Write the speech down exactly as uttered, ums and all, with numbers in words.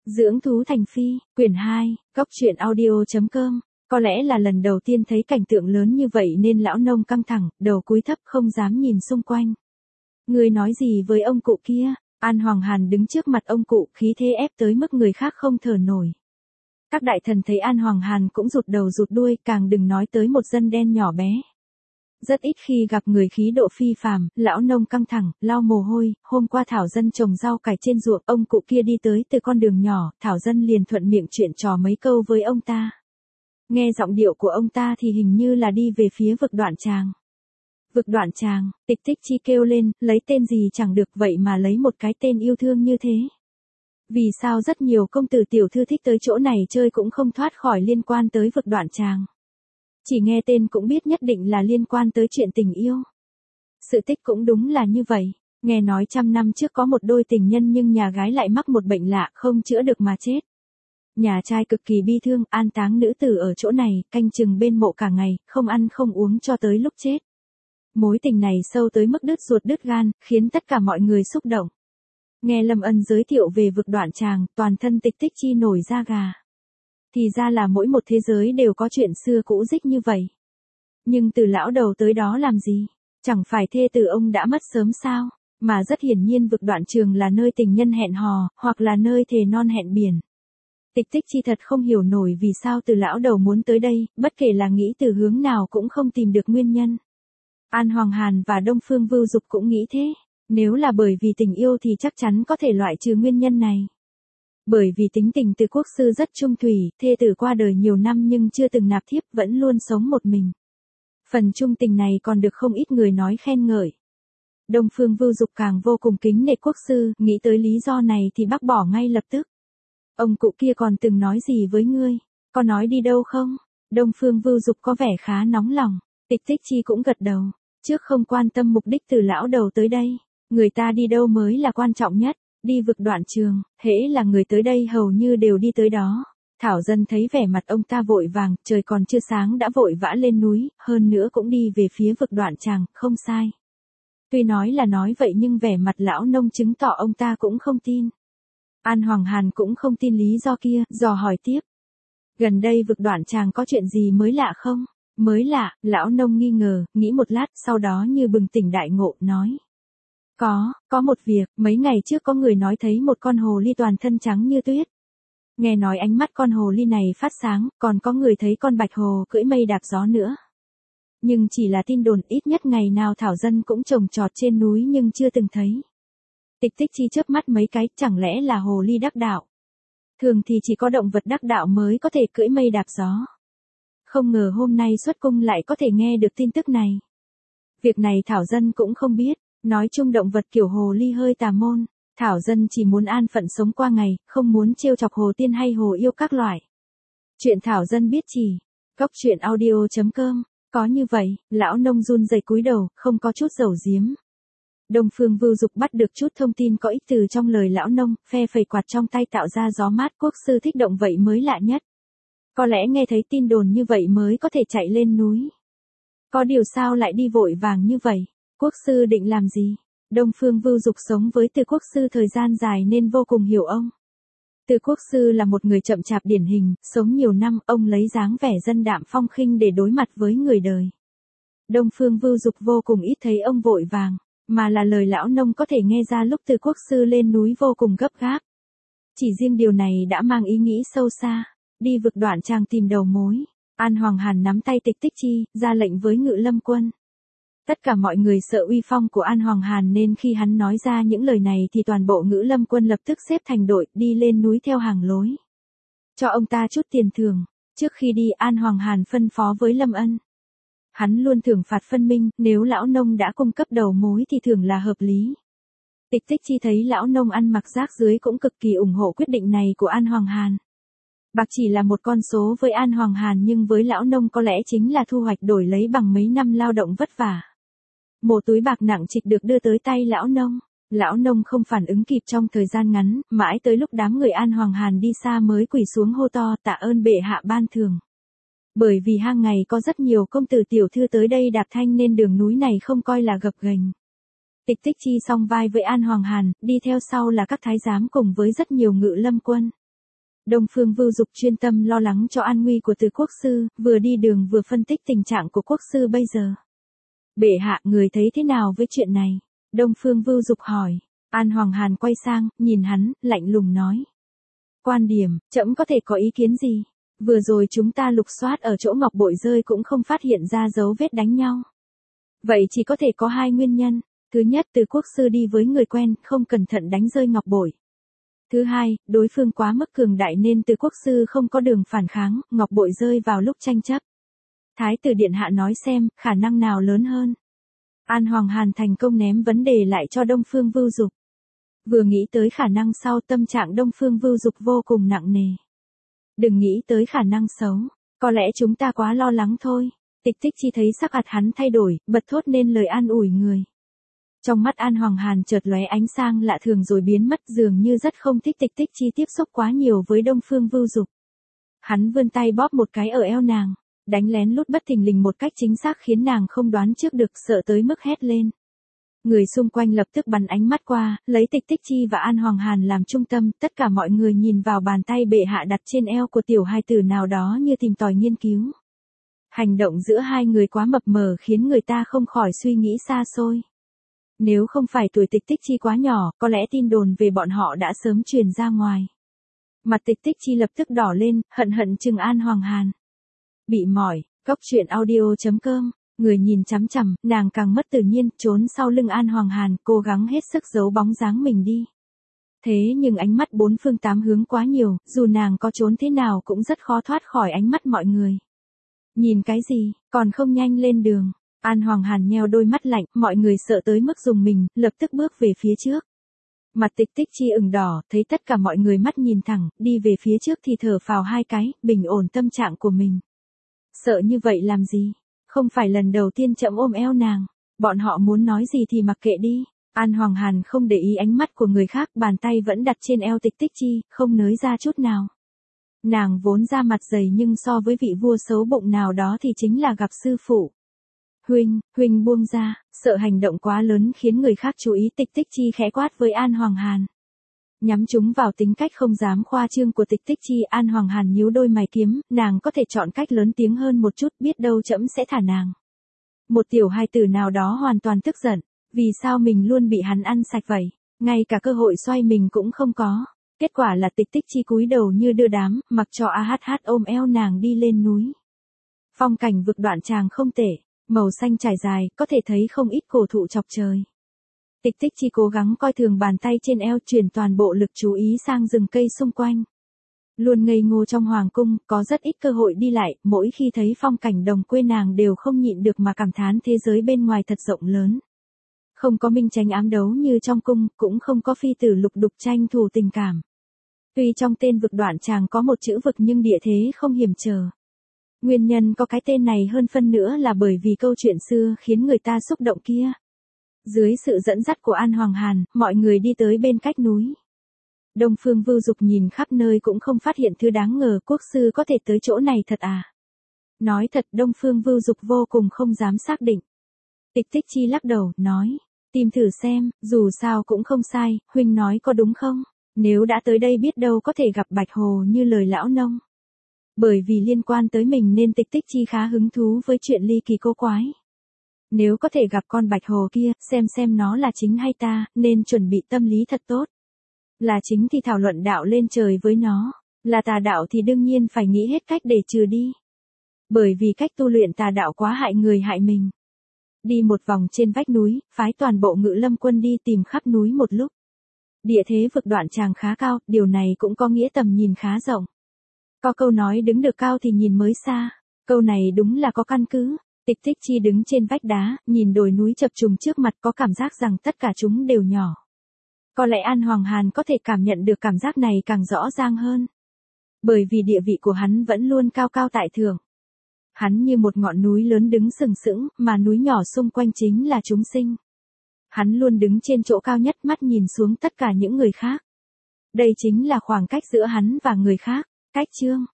Dưỡng thú thành phi, quyển hai, góc truyện audio.com. Có lẽ là lần đầu tiên thấy cảnh tượng lớn như vậy nên lão nông căng thẳng, đầu cúi thấp không dám nhìn xung quanh. Người nói gì với ông cụ kia? An Hoàng Hàn đứng trước mặt ông cụ, khí thế ép tới mức người khác không thở nổi. Các đại thần thấy An Hoàng Hàn cũng rụt đầu rụt đuôi, càng đừng nói tới một dân đen nhỏ bé. Rất ít khi gặp người khí độ phi phàm, lão nông căng thẳng, lau mồ hôi, hôm qua Thảo Dân trồng rau cải trên ruộng, ông cụ kia đi tới từ con đường nhỏ, Thảo Dân liền thuận miệng chuyện trò mấy câu với ông ta. Nghe giọng điệu của ông ta thì hình như là đi về phía vực Đoạn Tràng. Vực Đoạn Tràng, Tịch Tích Chi kêu lên, lấy tên gì chẳng được vậy mà lấy một cái tên yêu thương như thế. Vì sao rất nhiều công tử tiểu thư thích tới chỗ này chơi cũng không thoát khỏi liên quan tới vực Đoạn Tràng. Chỉ nghe tên cũng biết nhất định là liên quan tới chuyện tình yêu. Sự tích cũng đúng là như vậy. Nghe nói trăm năm trước có một đôi tình nhân nhưng nhà gái lại mắc một bệnh lạ không chữa được mà chết. Nhà trai cực kỳ bi thương, an táng nữ tử ở chỗ này, canh chừng bên mộ cả ngày, không ăn không uống cho tới lúc chết. Mối tình này sâu tới mức đứt ruột đứt gan, khiến tất cả mọi người xúc động. Nghe Lâm Ân giới thiệu về vực Đoạn Tràng, toàn thân Tịch Tích Chi nổi da gà. Thì ra là mỗi một thế giới đều có chuyện xưa cũ dích như vậy. Nhưng từ lão đầu tới đó làm gì? Chẳng phải thê tử ông đã mất sớm sao? Mà rất hiển nhiên vực Đoạn Trường là nơi tình nhân hẹn hò, hoặc là nơi thề non hẹn biển. Tịch Tích Chi thật không hiểu nổi vì sao từ lão đầu muốn tới đây, bất kể là nghĩ từ hướng nào cũng không tìm được nguyên nhân. An Hoàng Hàn và Đông Phương Vưu Dục cũng nghĩ thế. Nếu là bởi vì tình yêu thì chắc chắn có thể loại trừ nguyên nhân này. Bởi vì tính tình Từ Quốc Sư rất trung thủy, thê tử qua đời nhiều năm nhưng chưa từng nạp thiếp, vẫn luôn sống một mình. Phần trung tình này còn được không ít người nói khen ngợi. Đông Phương Vưu Dục càng vô cùng kính nể Quốc Sư, nghĩ tới lý do này thì bác bỏ ngay lập tức. Ông cụ kia còn từng nói gì với ngươi? Có nói đi đâu không? Đông Phương Vưu Dục có vẻ khá nóng lòng. Tịch Tích Chi cũng gật đầu. Trước không quan tâm mục đích từ lão đầu tới đây. Người ta đi đâu mới là quan trọng nhất. Đi vực Đoạn Trường, hễ là người tới đây hầu như đều đi tới đó. Thảo Dân thấy vẻ mặt ông ta vội vàng, trời còn chưa sáng đã vội vã lên núi, hơn nữa cũng đi về phía vực Đoạn Tràng, không sai. Tuy nói là nói vậy nhưng vẻ mặt lão nông chứng tỏ ông ta cũng không tin. An Hoàng Hàn cũng không tin lý do kia, dò hỏi tiếp. Gần đây vực Đoạn Tràng có chuyện gì mới lạ không? Mới lạ, lão nông nghi ngờ, nghĩ một lát, sau đó như bừng tỉnh đại ngộ, nói. Có, có một việc, mấy ngày trước có người nói thấy một con hồ ly toàn thân trắng như tuyết. Nghe nói ánh mắt con hồ ly này phát sáng, còn có người thấy con bạch hồ cưỡi mây đạp gió nữa. Nhưng chỉ là tin đồn, ít nhất ngày nào Thảo Dân cũng trồng trọt trên núi nhưng chưa từng thấy. Tịch Tích Chi chớp mắt mấy cái, chẳng lẽ là hồ ly đắc đạo? Thường thì chỉ có động vật đắc đạo mới có thể cưỡi mây đạp gió. Không ngờ hôm nay xuất cung lại có thể nghe được tin tức này. Việc này Thảo Dân cũng không biết. Nói chung động vật kiểu hồ ly hơi tà môn, Thảo Dân chỉ muốn an phận sống qua ngày, không muốn trêu chọc hồ tiên hay hồ yêu các loại. Chuyện Thảo Dân biết chỉ, góc truyện audio.com, có như vậy, lão nông run rẩy cúi đầu, không có chút giấu giếm. Đông Phương Vưu Dục bắt được chút thông tin có ích từ trong lời lão nông, phe phẩy quạt trong tay tạo ra gió mát. Quốc sư thích động vậy mới lạ nhất. Có lẽ nghe thấy tin đồn như vậy mới có thể chạy lên núi. Có điều sao lại đi vội vàng như vậy? Quốc sư định làm gì? Đông Phương Vưu Dục sống với Từ Quốc Sư thời gian dài nên vô cùng hiểu ông. Từ Quốc Sư là một người chậm chạp điển hình, sống nhiều năm, ông lấy dáng vẻ dân đạm phong khinh để đối mặt với người đời. Đông Phương Vưu Dục vô cùng ít thấy ông vội vàng, mà là lời lão nông có thể nghe ra lúc Từ Quốc Sư lên núi vô cùng gấp gáp. Chỉ riêng điều này đã mang ý nghĩ sâu xa, đi vực Đoạn Tràng tìm đầu mối. An Hoàng Hàn nắm tay Tịch Tích Chi, ra lệnh với Ngự Lâm Quân. Tất cả mọi người sợ uy phong của An Hoàng Hàn nên khi hắn nói ra những lời này thì toàn bộ Ngự Lâm Quân lập tức xếp thành đội đi lên núi theo hàng lối. Cho ông ta chút tiền thưởng. Trước khi đi An Hoàng Hàn phân phó với Lâm Ân. Hắn luôn thưởng phạt phân minh, nếu lão nông đã cung cấp đầu mối thì thưởng là hợp lý. Tịch Tích Chi thấy lão nông ăn mặc rác dưới cũng cực kỳ ủng hộ quyết định này của An Hoàng Hàn. Bạc chỉ là một con số với An Hoàng Hàn nhưng với lão nông có lẽ chính là thu hoạch đổi lấy bằng mấy năm lao động vất vả. Một túi bạc nặng trịch được đưa tới tay lão nông. Lão nông không phản ứng kịp trong thời gian ngắn, mãi tới lúc đám người An Hoàng Hàn đi xa mới quỳ xuống hô to tạ ơn bệ hạ ban thưởng. Bởi vì hang ngày có rất nhiều công tử tiểu thư tới đây đạp thanh nên đường núi này không coi là gập ghềnh. Tịch Tích Chi song vai với An Hoàng Hàn, đi theo sau là các thái giám cùng với rất nhiều Ngự Lâm Quân. Đông Phương Vưu Dục chuyên tâm lo lắng cho an nguy của Từ Quốc sư, vừa đi đường vừa phân tích tình trạng của quốc sư bây giờ. Bệ hạ, người thấy thế nào với chuyện này? Đông Phương Vưu Dục hỏi. An Hoàng Hàn quay sang, nhìn hắn, lạnh lùng nói. Quan điểm, trẫm có thể có ý kiến gì? Vừa rồi chúng ta lục soát ở chỗ ngọc bội rơi cũng không phát hiện ra dấu vết đánh nhau. Vậy chỉ có thể có hai nguyên nhân. Thứ nhất, Từ Quốc sư đi với người quen, không cẩn thận đánh rơi ngọc bội. Thứ hai, đối phương quá mức cường đại nên Từ Quốc sư không có đường phản kháng, ngọc bội rơi vào lúc tranh chấp. Thái tử điện hạ nói xem, khả năng nào lớn hơn? An Hoàng Hàn thành công ném vấn đề lại cho Đông Phương Vưu Dục. Vừa nghĩ tới khả năng sau, tâm trạng Đông Phương Vưu Dục vô cùng nặng nề. Đừng nghĩ tới khả năng xấu, có lẽ chúng ta quá lo lắng thôi. Tịch Tích Chi thấy sắc mặt hắn thay đổi, bật thốt nên lời an ủi người. Trong mắt An Hoàng Hàn chợt lóe ánh sang lạ thường rồi biến mất, dường như rất không thích Tịch Tích Chi tiếp xúc quá nhiều với Đông Phương Vưu Dục. Hắn vươn tay bóp một cái ở eo nàng, đánh lén lút bất thình lình một cách chính xác khiến nàng không đoán trước được, sợ tới mức hét lên. Người xung quanh lập tức bắn ánh mắt qua, lấy Tịch Tích Chi và An Hoàng Hàn làm trung tâm, tất cả mọi người nhìn vào bàn tay bệ hạ đặt trên eo của tiểu hài tử nào đó như tìm tòi nghiên cứu. Hành động giữa hai người quá mập mờ khiến người ta không khỏi suy nghĩ xa xôi. Nếu không phải tuổi Tịch Tích Chi quá nhỏ, có lẽ tin đồn về bọn họ đã sớm truyền ra ngoài. Mặt Tịch Tích Chi lập tức đỏ lên, hận hận chừng An Hoàng Hàn. Bị mỏi, cốc truyện audio chấm com. Người nhìn chằm chằm, nàng càng mất tự nhiên, trốn sau lưng An Hoàng Hàn, cố gắng hết sức giấu bóng dáng mình đi. Thế nhưng ánh mắt bốn phương tám hướng quá nhiều, dù nàng có trốn thế nào cũng rất khó thoát khỏi ánh mắt mọi người. Nhìn cái gì, còn không nhanh lên đường. An Hoàng Hàn nheo đôi mắt lạnh, mọi người sợ tới mức rùng mình, lập tức bước về phía trước. Mặt Tịch Tích Chi ửng đỏ, thấy tất cả mọi người mắt nhìn thẳng, đi về phía trước thì thở phào hai cái, bình ổn tâm trạng của mình. Sợ như vậy làm gì? Không phải lần đầu tiên chậm ôm eo nàng, bọn họ muốn nói gì thì mặc kệ đi. An Hoàng Hàn không để ý ánh mắt của người khác, bàn tay vẫn đặt trên eo Tịch Tích Chi, không nới ra chút nào. Nàng vốn da mặt dày nhưng so với vị vua xấu bụng nào đó thì chính là gặp sư phụ. Huynh, huynh buông ra, sợ hành động quá lớn khiến người khác chú ý. Tịch Tích Chi khẽ quát với An Hoàng Hàn. Nhắm chúng vào tính cách không dám khoa trương của Tịch Tích Chi, An Hoàng Hàn nhíu đôi mày kiếm, nàng có thể chọn cách lớn tiếng hơn một chút, biết đâu trẫm sẽ thả nàng. Một tiểu hài tử nào đó hoàn toàn tức giận, vì sao mình luôn bị hắn ăn sạch vậy, ngay cả cơ hội xoay mình cũng không có. Kết quả là Tịch Tích Chi cúi đầu như đưa đám, mặc cho a hát hát ôm eo nàng đi lên núi. Phong cảnh vực Đoạn Tràng không tệ, màu xanh trải dài, có thể thấy không ít cổ thụ chọc trời. Tịch Tích Chi cố gắng coi thường bàn tay trên eo, chuyển toàn bộ lực chú ý sang rừng cây xung quanh. Luôn ngây ngô trong hoàng cung, có rất ít cơ hội đi lại, mỗi khi thấy phong cảnh đồng quê nàng đều không nhịn được mà cảm thán thế giới bên ngoài thật rộng lớn. Không có minh tranh ám đấu như trong cung, cũng không có phi tử lục đục tranh thủ tình cảm. Tuy trong tên vực Đoạn Tràng có một chữ vực nhưng địa thế không hiểm trở. Nguyên nhân có cái tên này hơn phân nữa là bởi vì câu chuyện xưa khiến người ta xúc động kia. Dưới sự dẫn dắt của An Hoàng Hàn, mọi người đi tới bên cách núi. Đông Phương Vưu Dục nhìn khắp nơi cũng không phát hiện thứ đáng ngờ, quốc sư có thể tới chỗ này thật à? Nói thật, Đông Phương Vưu Dục vô cùng không dám xác định. Tịch Tích Chi lắc đầu, nói, tìm thử xem, dù sao cũng không sai, huynh nói có đúng không? Nếu đã tới đây biết đâu có thể gặp Bạch Hồ như lời lão nông. Bởi vì liên quan tới mình nên Tịch Tích Chi khá hứng thú với chuyện ly kỳ cô quái. Nếu có thể gặp con Bạch Hồ kia, xem xem nó là chính hay ta, nên chuẩn bị tâm lý thật tốt. Là chính thì thảo luận đạo lên trời với nó, là tà đạo thì đương nhiên phải nghĩ hết cách để trừ đi. Bởi vì cách tu luyện tà đạo quá hại người hại mình. Đi một vòng trên vách núi, phái toàn bộ Ngự Lâm quân đi tìm khắp núi một lúc. Địa thế vực Đoạn Tràng khá cao, điều này cũng có nghĩa tầm nhìn khá rộng. Có câu nói đứng được cao thì nhìn mới xa, câu này đúng là có căn cứ. Tịch Tích Chi đứng trên vách đá, nhìn đồi núi chập trùng trước mặt, có cảm giác rằng tất cả chúng đều nhỏ. Có lẽ An Hoàng Hàn có thể cảm nhận được cảm giác này càng rõ ràng hơn. Bởi vì địa vị của hắn vẫn luôn cao cao tại thượng. Hắn như một ngọn núi lớn đứng sừng sững, mà núi nhỏ xung quanh chính là chúng sinh. Hắn luôn đứng trên chỗ cao nhất, mắt nhìn xuống tất cả những người khác. Đây chính là khoảng cách giữa hắn và người khác. Cách chương